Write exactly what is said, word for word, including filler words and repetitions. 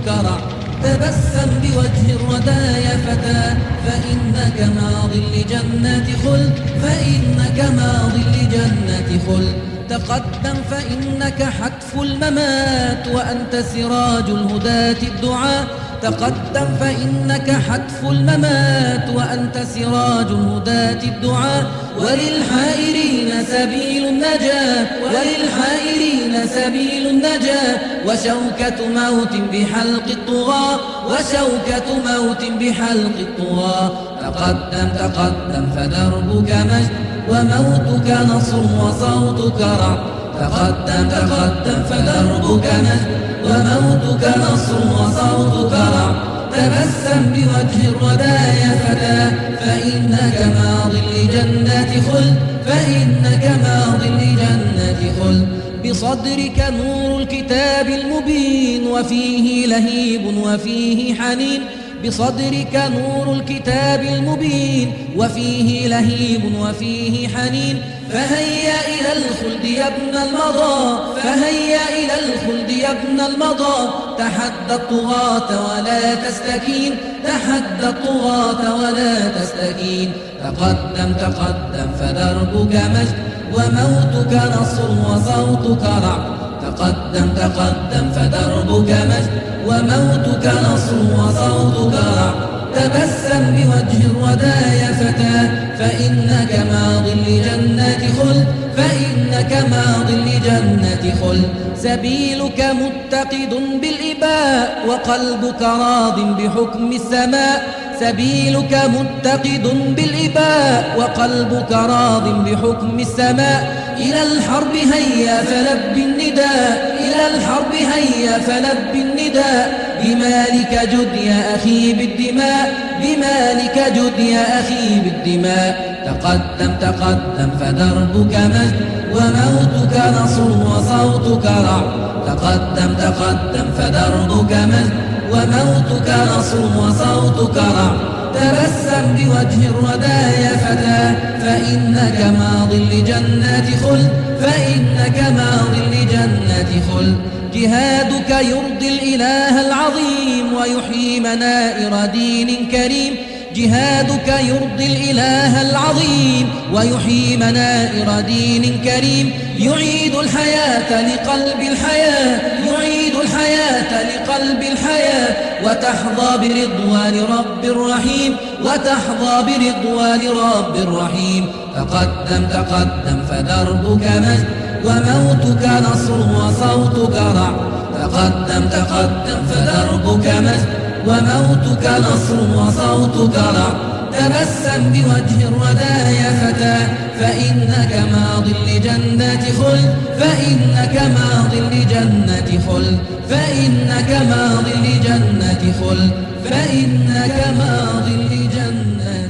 صوتك رع. تبسم بوجه الردى يا فتى، فإنك ماض لجنات خلد، فإنك ماض لجنات خلد. تقدم فإنك حتف الممات، وأنت سراج الهداة الدعاء. تقدم فإنك حتف الممات، وأنت سراج الهداة الدعاء. وللحائرين سبيل النجاة، وللحائرين سبيل النجاة. وشوكة موت بحلق الطغاة، وشوكة موت بحلق الطغاة. تقدم تقدم فدربك مجد، وموتك نصر وصوتك رعد. تقدم تقدم فدربك مجد، وموتك نصر وصوتك رعد. تبسم بوجه الردى يا فتى، فإنك ماض لجنات خلد، فإنك ماض لجنات خلد. بصدرك نور الكتاب المبين، وفيه لهيب وفيه حنين. بصدرك نور الكتاب المبين، وفيه لهيب وفيه حنين. فهيا إلى الخلد يا ابن المضى، فهيا إلى الخلد يا ابن المضى. تحدى الطغاة ولا تستكين، تحدى الطغاة ولا تستكين. تقدم تقدم فدربك مجد، وموتك نصر وصوتك رعد. تقدم تقدم فدربك مجد، وموتك نصر وصوتك رعد. تبسم بوجه الردى يا فتى، فإنك ماض لجنات خلد، فإنك ماض لجنات خلد. سبيلك متقد بالإباء، وقلبك راض بحكم السماء. سبيلك متقد بالإباء، وقلبك راض بحكم السماء. إلى الحرب هيا فلب النداء، إلى الحرب هيا فلب النداء. بمالك جد يا أخي بالدماء، بمالك جد يا أخي بالدماء. تقدم تقدم فدربك مجد، وموتك نصر وصوتك رعد. تقدم تقدم فدربك مجد، وموتك نصر وصوتك رعد. تبسم بوجه الردى يا فتى، فإنك ماض لجنات خلد، فإنك ماض لجنات خلد. جهادك يرضي الإله العظيم، ويحيي منائر دين كريم. جهادك يرضي الإله العظيم، ويحيي منائر دين كريم. يعيد الحياة لقلب الحياة، يعيد الحياة لقلب الحياة. وتحظى برضوان رب رحيم، وتحظى برضوان رب رحيم. تقدم تقدم فدربك مجد، وموتك نصر وصوتك رعد. تقدم تقدم فدربك مجد، وموتك نصر وصوتك رعد. تبسم بوجه الردى يا فتى، فإنك ماض لجنات خلد، فإنك ماض لجنات خلد. فإنك ماض لجنات خلد، فإنك ماض لجنات